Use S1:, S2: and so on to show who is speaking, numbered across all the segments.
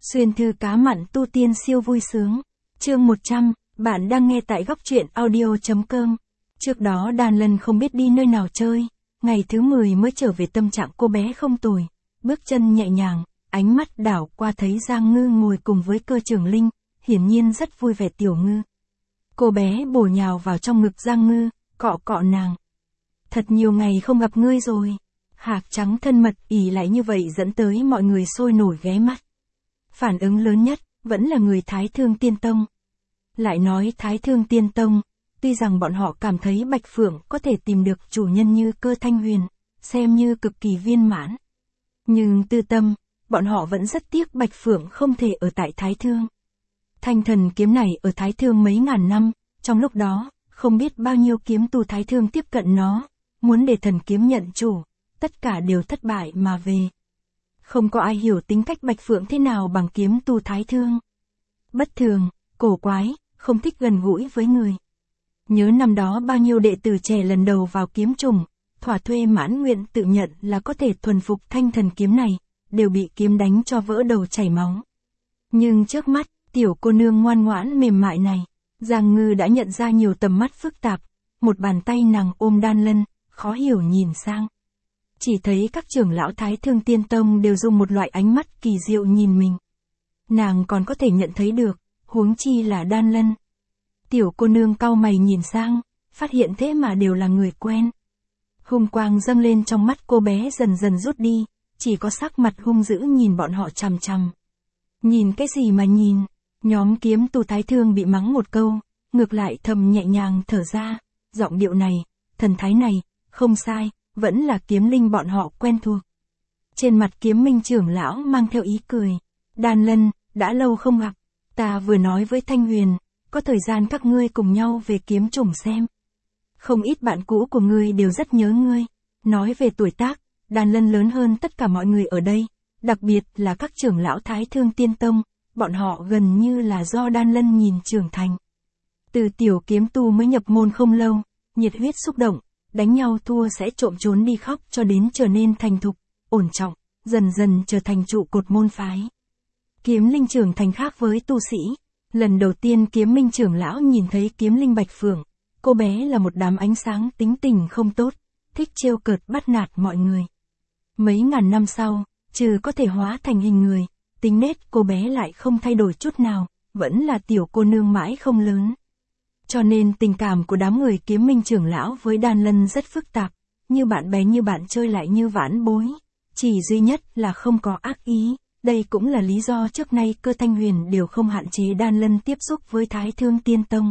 S1: Xuyên thư cá mặn tu tiên siêu vui sướng. Chương 100, bạn đang nghe tại góc truyện audio.com. Trước đó Đan Lân không biết đi nơi nào chơi, ngày thứ 10 mới trở về tâm trạng cô bé không tồi, bước chân nhẹ nhàng, ánh mắt đảo qua thấy Giang Ngư ngồi cùng với Cơ Trường Linh, hiển nhiên rất vui vẻ. Tiểu Ngư. Cô bé bổ nhào vào trong ngực Giang Ngư, cọ cọ nàng. Thật nhiều ngày không gặp ngươi rồi. Hạc trắng thân mật ỉ lại như vậy dẫn tới mọi người sôi nổi ghé mắt. Phản ứng lớn nhất, vẫn là người Thái Thương Tiên Tông. Lại nói Thái Thương Tiên Tông, tuy rằng bọn họ cảm thấy Bạch Phượng có thể tìm được chủ nhân như Cơ Thanh Huyền, xem như cực kỳ viên mãn. Nhưng tư tâm, bọn họ vẫn rất tiếc Bạch Phượng không thể ở tại Thái Thương. Thanh thần kiếm này ở Thái Thương mấy ngàn năm, trong lúc đó, không biết bao nhiêu kiếm tu Thái Thương tiếp cận nó, muốn để thần kiếm nhận chủ, tất cả đều thất bại mà về. Không có ai hiểu tính cách Bạch Phượng thế nào bằng kiếm tu Thái Thương. Bất thường, cổ quái, không thích gần gũi với người. Nhớ năm đó bao nhiêu đệ tử trẻ lần đầu vào kiếm trùng, thỏa thuê mãn nguyện tự nhận là có thể thuần phục thanh thần kiếm này, đều bị kiếm đánh cho vỡ đầu chảy máu. Nhưng trước mắt, tiểu cô nương ngoan ngoãn mềm mại này, Giang Ngư đã nhận ra nhiều tầm mắt phức tạp, một bàn tay nàng ôm Đan Lân, khó hiểu nhìn sang. Chỉ thấy các trưởng lão Thái Thương Tiên Tông đều dùng một loại ánh mắt kỳ diệu nhìn mình. Nàng còn có thể nhận thấy được, huống chi là Đan Lân. Tiểu cô nương cau mày nhìn sang, phát hiện thế mà đều là người quen. Hung quang dâng lên trong mắt cô bé dần dần rút đi, chỉ có sắc mặt hung dữ nhìn bọn họ chằm chằm. Nhìn cái gì mà nhìn, nhóm kiếm tu Thái Thương bị mắng một câu, ngược lại thầm nhẹ nhàng thở ra, giọng điệu này, thần thái này, không sai, vẫn là kiếm linh bọn họ quen thuộc. Trên mặt Kiếm Minh trưởng lão mang theo ý cười. Đan Lân, đã lâu không gặp, ta vừa nói với Thanh Huyền, có thời gian các ngươi cùng nhau về kiếm trùng xem. Không ít bạn cũ của ngươi đều rất nhớ ngươi. Nói về tuổi tác, Đan Lân lớn hơn tất cả mọi người ở đây, đặc biệt là các trưởng lão Thái Thương Tiên Tông, bọn họ gần như là do Đan Lân nhìn trưởng thành. Từ tiểu kiếm tu mới nhập môn không lâu, nhiệt huyết xúc động, đánh nhau thua sẽ trộm trốn đi khóc cho đến trở nên thành thục, ổn trọng, dần dần trở thành trụ cột môn phái. Kiếm linh trưởng thành khác với tu sĩ. Lần đầu tiên Kiếm Minh trưởng lão nhìn thấy kiếm linh Bạch Phượng, cô bé là một đám ánh sáng tính tình không tốt, thích trêu cợt bắt nạt mọi người. Mấy ngàn năm sau, trừ có thể hóa thành hình người, tính nết cô bé lại không thay đổi chút nào, vẫn là tiểu cô nương mãi không lớn. Cho nên tình cảm của đám người Kiếm Minh trưởng lão với Đan Lân rất phức tạp, như bạn bè như bạn chơi lại như vãn bối. Chỉ duy nhất là không có ác ý, đây cũng là lý do trước nay Cơ Thanh Huyền đều không hạn chế Đan Lân tiếp xúc với Thái Thương Tiên Tông.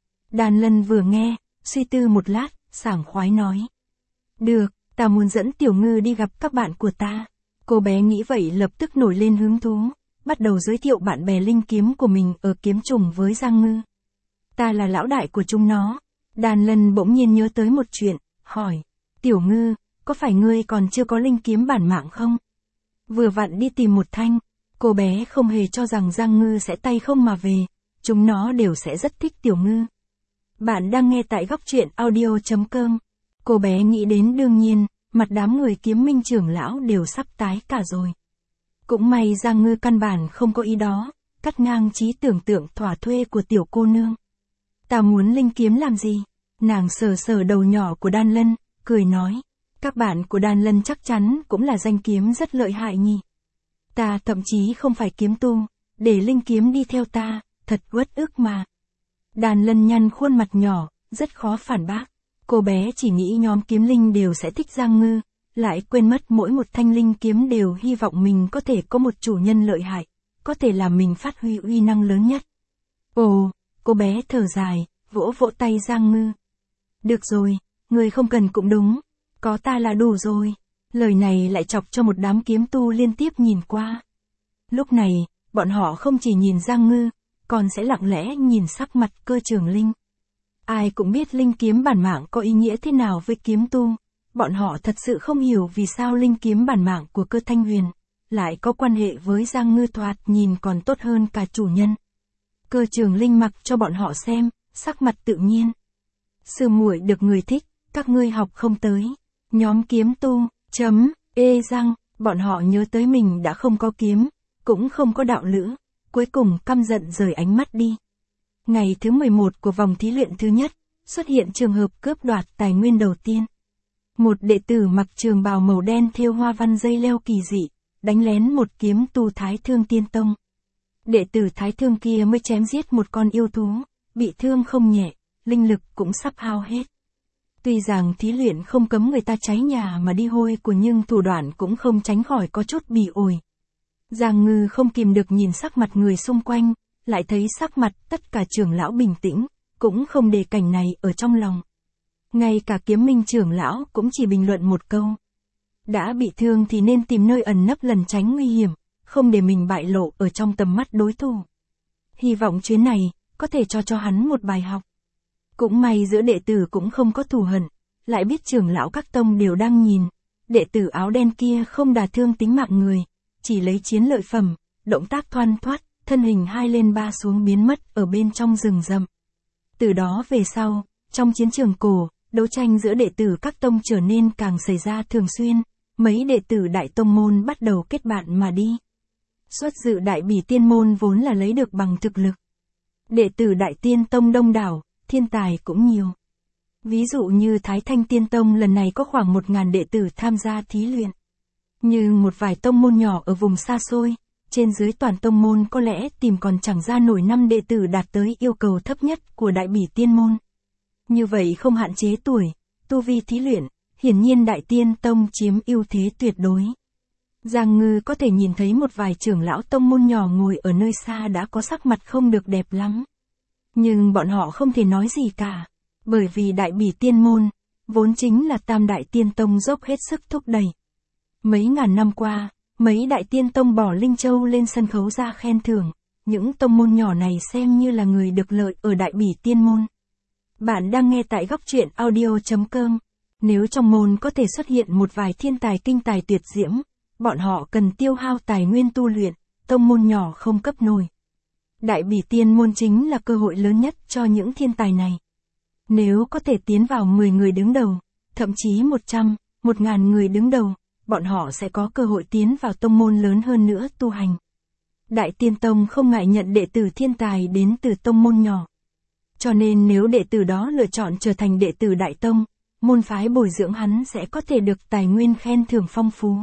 S1: Đan Lân vừa nghe, suy tư một lát, sảng khoái nói. Được, ta muốn dẫn Tiểu Ngư đi gặp các bạn của ta. Cô bé nghĩ vậy lập tức nổi lên hứng thú, bắt đầu giới thiệu bạn bè linh kiếm của mình ở kiếm trùng với Giang Ngư. Ta là lão đại của chúng nó. Đan Lân bỗng nhiên nhớ tới một chuyện, hỏi. Tiểu Ngư, có phải ngươi còn chưa có linh kiếm bản mạng không? Vừa vặn đi tìm một thanh. Cô bé không hề cho rằng Giang Ngư sẽ tay không mà về. Chúng nó đều sẽ rất thích Tiểu Ngư. Bạn đang nghe tại góc truyện audio.com. Cô bé nghĩ đến đương nhiên, mặt đám người Kiếm Minh trưởng lão đều sắp tái cả rồi. Cũng may Giang Ngư căn bản không có ý đó, cắt ngang trí tưởng tượng thỏa thuê của tiểu cô nương. Ta muốn linh kiếm làm gì? Nàng sờ sờ đầu nhỏ của Đan Lân, cười nói. Các bạn của Đan Lân chắc chắn cũng là danh kiếm rất lợi hại nhỉ. Ta thậm chí không phải kiếm tu, để linh kiếm đi theo ta, thật uất ức mà. Đan Lân nhăn khuôn mặt nhỏ, rất khó phản bác. Cô bé chỉ nghĩ nhóm kiếm linh đều sẽ thích Giang Ngư, lại quên mất mỗi một thanh linh kiếm đều hy vọng mình có thể có một chủ nhân lợi hại, có thể làm mình phát huy uy năng lớn nhất. Ồ, cô bé thở dài, vỗ vỗ tay Giang Ngư. Được rồi, người không cần cũng đúng, có ta là đủ rồi. Lời này lại chọc cho một đám kiếm tu liên tiếp nhìn qua. Lúc này, bọn họ không chỉ nhìn Giang Ngư, còn sẽ lặng lẽ nhìn sắc mặt Cơ Trường Linh. Ai cũng biết linh kiếm bản mạng có ý nghĩa thế nào với kiếm tu, bọn họ thật sự không hiểu vì sao linh kiếm bản mạng của Cơ Thanh Huyền lại có quan hệ với Giang Ngư thoạt nhìn còn tốt hơn cả chủ nhân. Cơ Trường Linh mặc cho bọn họ xem, sắc mặt tự nhiên. Sư muội được người thích, các ngươi học không tới. Nhóm kiếm tu, răng, bọn họ nhớ tới mình đã không có kiếm, cũng không có đạo lữ, cuối cùng căm giận rời ánh mắt đi. Ngày thứ 11 của vòng thí luyện thứ nhất, xuất hiện trường hợp cướp đoạt tài nguyên đầu tiên. Một đệ tử mặc trường bào màu đen thêu hoa văn dây leo kỳ dị, đánh lén một kiếm tu Thái Thương Tiên Tông. Đệ tử Thái Thương kia mới chém giết một con yêu thú, bị thương không nhẹ, linh lực cũng sắp hao hết. Tuy rằng thí luyện không cấm người ta cháy nhà mà đi hôi của nhưng thủ đoạn cũng không tránh khỏi có chút bỉ ổi. Giang Ngư không kìm được nhìn sắc mặt người xung quanh, lại thấy sắc mặt tất cả trưởng lão bình tĩnh, cũng không để cảnh này ở trong lòng. Ngay cả Kiếm Minh trưởng lão cũng chỉ bình luận một câu. Đã bị thương thì nên tìm nơi ẩn nấp lẩn tránh nguy hiểm, không để mình bại lộ ở trong tầm mắt đối thủ. Hy vọng chuyến này, có thể cho hắn một bài học. Cũng may giữa đệ tử cũng không có thù hận, lại biết trưởng lão các tông đều đang nhìn. Đệ tử áo đen kia không đả thương tính mạng người, chỉ lấy chiến lợi phẩm, động tác thoăn thoắt, thân hình 2 lên 3 xuống biến mất ở bên trong rừng rậm. Từ đó về sau, trong chiến trường cổ, đấu tranh giữa đệ tử các tông trở nên càng xảy ra thường xuyên, mấy đệ tử đại tông môn bắt đầu kết bạn mà đi. Xuất dự đại bỉ tiên môn vốn là lấy được bằng thực lực. Đệ tử đại tiên tông đông đảo, thiên tài cũng nhiều. Ví dụ như Thái Thanh Tiên Tông lần này có khoảng 1000 đệ tử tham gia thí luyện. Nhưng một vài tông môn nhỏ ở vùng xa xôi, trên dưới toàn tông môn có lẽ tìm còn chẳng ra nổi 5 đệ tử đạt tới yêu cầu thấp nhất của đại bỉ tiên môn. Như vậy không hạn chế tuổi, tu vi thí luyện, hiển nhiên đại tiên tông chiếm ưu thế tuyệt đối. Giang Ngư có thể nhìn thấy một vài trưởng lão tông môn nhỏ ngồi ở nơi xa đã có sắc mặt không được đẹp lắm. Nhưng bọn họ không thể nói gì cả, bởi vì đại bỉ tiên môn, vốn chính là tam đại tiên tông dốc hết sức thúc đẩy. Mấy ngàn năm qua, mấy đại tiên tông bỏ Linh Châu lên sân khấu ra khen thưởng, những tông môn nhỏ này xem như là người được lợi ở đại bỉ tiên môn. Bạn đang nghe tại góc truyện audio.com. Nếu trong môn có thể xuất hiện một vài thiên tài kinh tài tuyệt diễm, bọn họ cần tiêu hao tài nguyên tu luyện, tông môn nhỏ không cấp nổi. Đại bỉ tiên môn chính là cơ hội lớn nhất cho những thiên tài này. Nếu có thể tiến vào 10 người đứng đầu, thậm chí 100, 1000 người đứng đầu, bọn họ sẽ có cơ hội tiến vào tông môn lớn hơn nữa tu hành. Đại tiên tông không ngại nhận đệ tử thiên tài đến từ tông môn nhỏ. Cho nên nếu đệ tử đó lựa chọn trở thành đệ tử đại tông, môn phái bồi dưỡng hắn sẽ có thể được tài nguyên khen thưởng phong phú.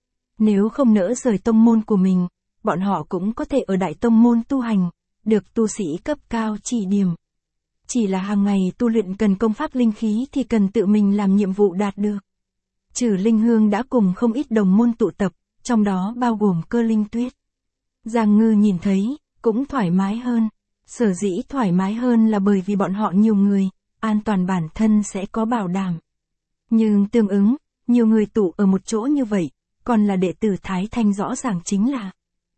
S1: Nếu không nỡ rời tông môn của mình, bọn họ cũng có thể ở đại tông môn tu hành, được tu sĩ cấp cao chỉ điểm. Chỉ là hàng ngày tu luyện cần công pháp linh khí thì cần tự mình làm nhiệm vụ đạt được. Trừ Linh Hương đã cùng không ít đồng môn tụ tập, trong đó bao gồm Cơ Linh Tuyết. Giang Ngư nhìn thấy, cũng thoải mái hơn. Sở dĩ thoải mái hơn là bởi vì bọn họ nhiều người, an toàn bản thân sẽ có bảo đảm. Nhưng tương ứng, nhiều người tụ ở một chỗ như vậy, còn là đệ tử Thái Thanh rõ ràng chính là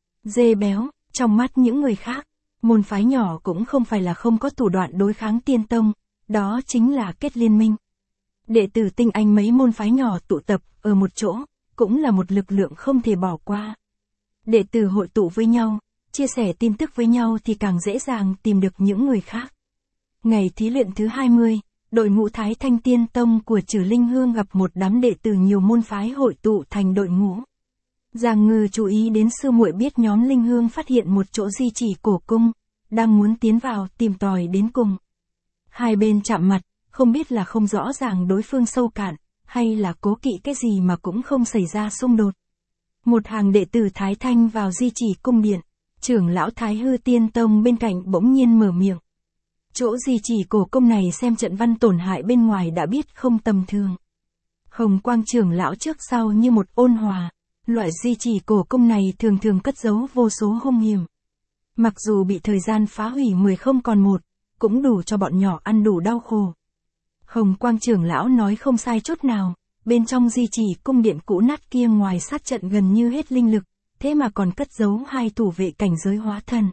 S1: dê béo, trong mắt những người khác. Môn phái nhỏ cũng không phải là không có thủ đoạn đối kháng tiên tông, đó chính là kết liên minh. Đệ tử tinh anh mấy môn phái nhỏ tụ tập ở một chỗ, cũng là một lực lượng không thể bỏ qua. Đệ tử hội tụ với nhau, chia sẻ tin tức với nhau thì càng dễ dàng tìm được những người khác. Ngày thí luyện thứ 20, đội ngũ Thái Thanh Tiên Tông của Trừ Linh Hương gặp một đám đệ tử nhiều môn phái hội tụ thành đội ngũ. Giang Ngư chú ý đến sư muội biết nhóm Linh Hương phát hiện một chỗ di chỉ cổ cung, đang muốn tiến vào tìm tòi đến cùng. Hai bên chạm mặt, không biết là không rõ ràng đối phương sâu cạn, hay là cố kỵ cái gì mà cũng không xảy ra xung đột. Một hàng đệ tử Thái Thanh vào di chỉ cung điện, trưởng lão Thái Hư Tiên Tông bên cạnh bỗng nhiên mở miệng. Chỗ di chỉ cổ cung này xem trận văn tổn hại bên ngoài đã biết không tầm thường. Hồng Quang trưởng lão trước sau như một ôn hòa, loại di chỉ cổ cung này thường thường cất giấu vô số hung hiểm. Mặc dù bị thời gian phá hủy 10 không còn 1, cũng đủ cho bọn nhỏ ăn đủ đau khổ. Hồng Quang trưởng lão nói không sai chút nào, bên trong di chỉ cung điện cũ nát kia ngoài sát trận gần như hết linh lực, thế mà còn cất giấu 2 thủ vệ cảnh giới hóa thần.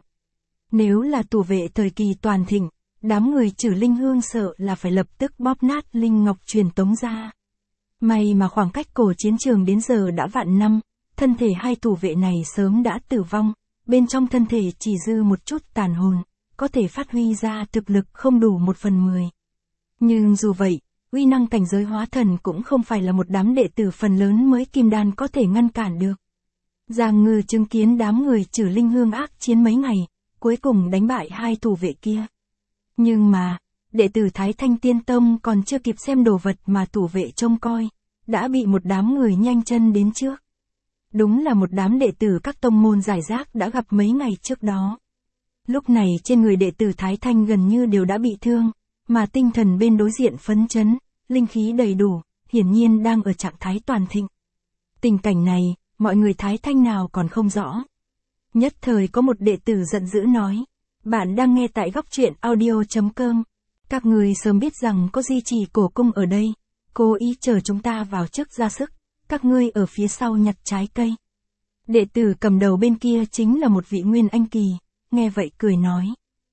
S1: Nếu là thủ vệ thời kỳ toàn thịnh, đám người Trừ Linh Hương sợ là phải lập tức bóp nát linh ngọc truyền tống ra. May mà khoảng cách cổ chiến trường đến giờ đã vạn năm, thân thể 2 thủ vệ này sớm đã tử vong, bên trong thân thể chỉ dư một chút tàn hồn, có thể phát huy ra thực lực không đủ 1/10. Nhưng dù vậy, uy năng cảnh giới hóa thần cũng không phải là một đám đệ tử phần lớn mới kim đan có thể ngăn cản được. Giang Ngư chứng kiến đám người Trử Linh Hương ác chiến mấy ngày, cuối cùng đánh bại hai thủ vệ kia. Nhưng mà, đệ tử Thái Thanh Tiên Tông còn chưa kịp xem đồ vật mà thủ vệ trông coi, đã bị một đám người nhanh chân đến trước. Đúng là một đám đệ tử các tông môn giải rác đã gặp mấy ngày trước đó. Lúc này trên người đệ tử Thái Thanh gần như đều đã bị thương, mà tinh thần bên đối diện phấn chấn, linh khí đầy đủ, hiển nhiên đang ở trạng thái toàn thịnh. Tình cảnh này, mọi người Thái Thanh nào còn không rõ. Nhất thời có một đệ tử giận dữ nói, bạn đang nghe tại góc truyện audio.com. Các người sớm biết rằng có di trì cổ cung ở đây, cố ý chờ chúng ta vào trước ra sức, các ngươi ở phía sau nhặt trái cây. Đệ tử cầm đầu bên kia chính là một vị Nguyên Anh kỳ, nghe vậy cười nói.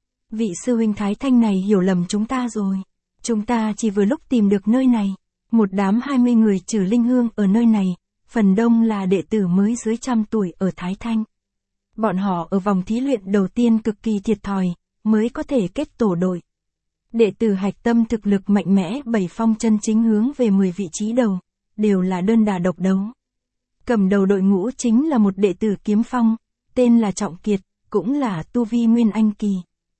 S1: Vị sư huynh Thái Thanh này hiểu lầm chúng ta rồi. Chúng ta chỉ vừa lúc tìm được nơi này, một đám 20 người Trử Linh Hương ở nơi này, phần đông là đệ tử mới dưới 100 tuổi ở Thái Thanh. Bọn họ ở vòng thí luyện đầu tiên cực kỳ thiệt thòi, mới có thể kết tổ đội. Đệ tử hạch tâm thực lực mạnh mẽ 7 phong chân chính hướng về 10 vị trí đầu, đều là đơn đà độc đấu. Cầm đầu đội ngũ chính là một đệ tử kiếm phong, tên là Trọng Kiệt, cũng là tu vi Nguyên Anh kỳ.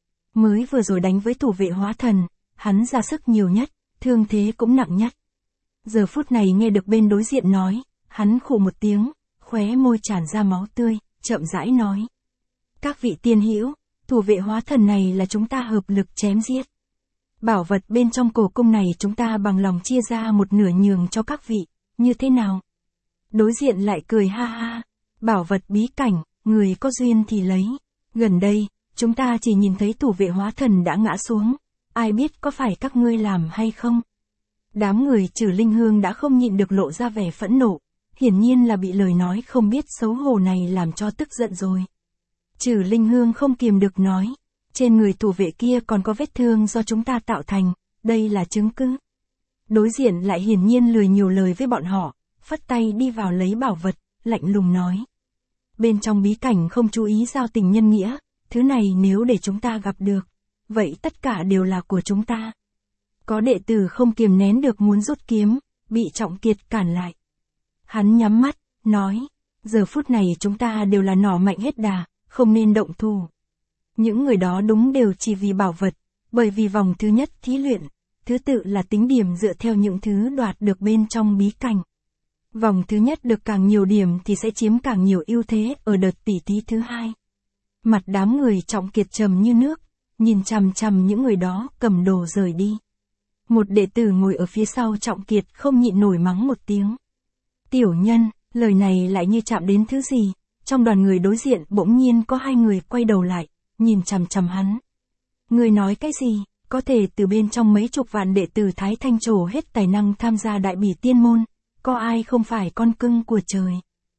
S1: Mới vừa rồi đánh với thủ vệ hóa thần, hắn ra sức nhiều nhất, thương thế cũng nặng nhất. Giờ phút này nghe được bên đối diện nói, hắn khụ một tiếng, khóe môi tràn ra máu tươi, chậm rãi nói. Các vị tiên hữu, thủ vệ hóa thần này là chúng ta hợp lực chém giết. Bảo vật bên trong cổ cung này chúng ta bằng lòng chia ra một nửa nhường cho các vị, như thế nào? Đối diện lại cười ha ha, bảo vật bí cảnh, người có duyên thì lấy. Gần đây, chúng ta chỉ nhìn thấy thủ vệ hóa thần đã ngã xuống, ai biết có phải các ngươi làm hay không? Đám người Trử Linh Hương đã không nhịn được lộ ra vẻ phẫn nộ, hiển nhiên là bị lời nói không biết xấu hổ này làm cho tức giận rồi. Trử Linh Hương không kiềm được nói, trên người thủ vệ kia còn có vết thương do chúng ta tạo thành, đây là chứng cứ. Đối diện lại hiển nhiên lười nhiều lời với bọn họ, phất tay đi vào lấy bảo vật, lạnh lùng nói. Bên trong bí cảnh không chú ý giao tình nhân nghĩa, thứ này nếu để chúng ta gặp được, vậy tất cả đều là của chúng ta. Có đệ tử không kiềm nén được muốn rút kiếm, bị Trọng Kiệt cản lại. Hắn nhắm mắt, nói, giờ phút này chúng ta đều là nỏ mạnh hết đà, không nên động thủ. Những người đó đúng đều chỉ vì bảo vật, bởi vì vòng thứ nhất thí luyện, thứ tự là tính điểm dựa theo những thứ đoạt được bên trong bí cảnh. Vòng thứ nhất được càng nhiều điểm thì sẽ chiếm càng nhiều ưu thế ở đợt tỉ thí thứ hai. Mặt đám người Trọng Kiệt trầm như nước, nhìn chằm chằm những người đó cầm đồ rời đi. Một đệ tử ngồi ở phía sau Trọng Kiệt không nhịn nổi mắng một tiếng. Tiểu nhân, lời này lại như chạm đến thứ gì, trong đoàn người đối diện bỗng nhiên có hai người quay đầu lại, nhìn chằm chằm hắn. Người nói cái gì, có thể từ bên trong mấy chục vạn đệ tử Thái Thanh trổ hết tài năng tham gia đại bỉ tiên môn, có ai không phải con cưng của trời?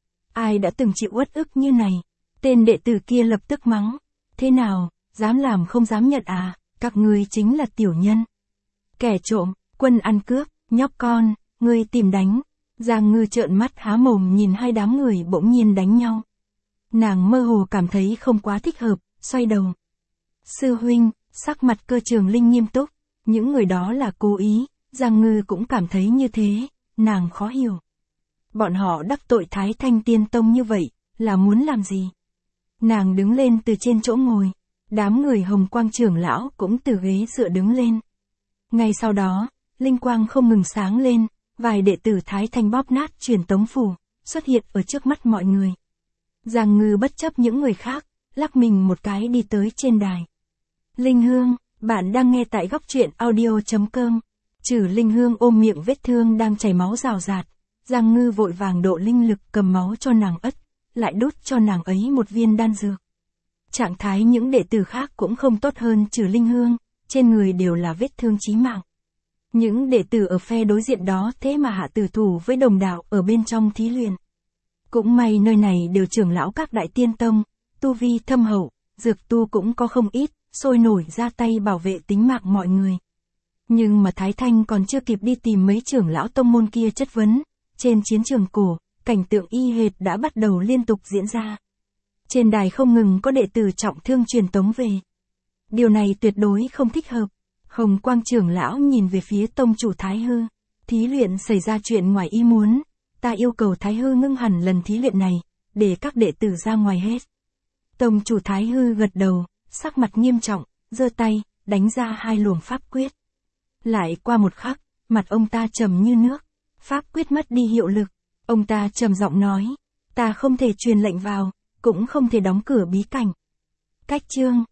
S1: Ai đã từng chịu uất ức như này? Tên đệ tử kia lập tức mắng. Thế nào, dám làm không dám nhận à, các ngươi chính là tiểu nhân. Kẻ trộm, quân ăn cướp, nhóc con, ngươi tìm đánh. Giang Ngư trợn mắt há mồm nhìn hai đám người bỗng nhiên đánh nhau. Nàng mơ hồ cảm thấy không quá thích hợp, xoay đầu. Sư huynh, sắc mặt Cơ Trường Linh nghiêm túc, những người đó là cố ý, Giang Ngư cũng cảm thấy như thế, nàng khó hiểu. Bọn họ đắc tội Thái Thanh Tiên Tông như vậy, là muốn làm gì? Nàng đứng lên từ trên chỗ ngồi, đám người Hồng Quang trưởng lão cũng từ ghế dựa đứng lên. Ngay sau đó, linh quang không ngừng sáng lên, vài đệ tử Thái Thanh bóp nát truyền tống phù, xuất hiện ở trước mắt mọi người. Giang Ngư bất chấp những người khác, lắc mình một cái đi tới trên đài. Linh Hương, bạn đang nghe tại góc truyện audio.com. Trử Linh Hương ôm miệng vết thương đang chảy máu rào rạt, Giang Ngư vội vàng độ linh lực cầm máu cho nàng ất, lại đút cho nàng ấy một viên đan dược. Trạng thái những đệ tử khác cũng không tốt hơn Trử Linh Hương, trên người đều là vết thương chí mạng. Những đệ tử ở phe đối diện đó thế mà hạ tử thủ với đồng đạo ở bên trong thí luyện. Cũng may nơi này đều trưởng lão các đại tiên tông, tu vi thâm hậu, dược tu cũng có không ít, sôi nổi ra tay bảo vệ tính mạng mọi người. Nhưng mà Thái Thanh còn chưa kịp đi tìm mấy trưởng lão tông môn kia chất vấn, trên chiến trường cổ, cảnh tượng y hệt đã bắt đầu liên tục diễn ra. Trên đài không ngừng có đệ tử trọng thương truyền tống về. Điều này tuyệt đối không thích hợp. Hồng Quang trưởng lão nhìn về phía tông chủ Thái Hư. Thí luyện xảy ra chuyện ngoài ý muốn. Ta yêu cầu Thái Hư ngưng hẳn lần thí luyện này, để các đệ tử ra ngoài hết. Tông chủ Thái Hư gật đầu, sắc mặt nghiêm trọng, giơ tay, đánh ra 2 luồng pháp quyết. Lại qua một khắc, mặt ông ta trầm như nước, pháp quyết mất đi hiệu lực. Ông ta trầm giọng nói, ta không thể truyền lệnh vào, cũng không thể đóng cửa bí cảnh. Cách chương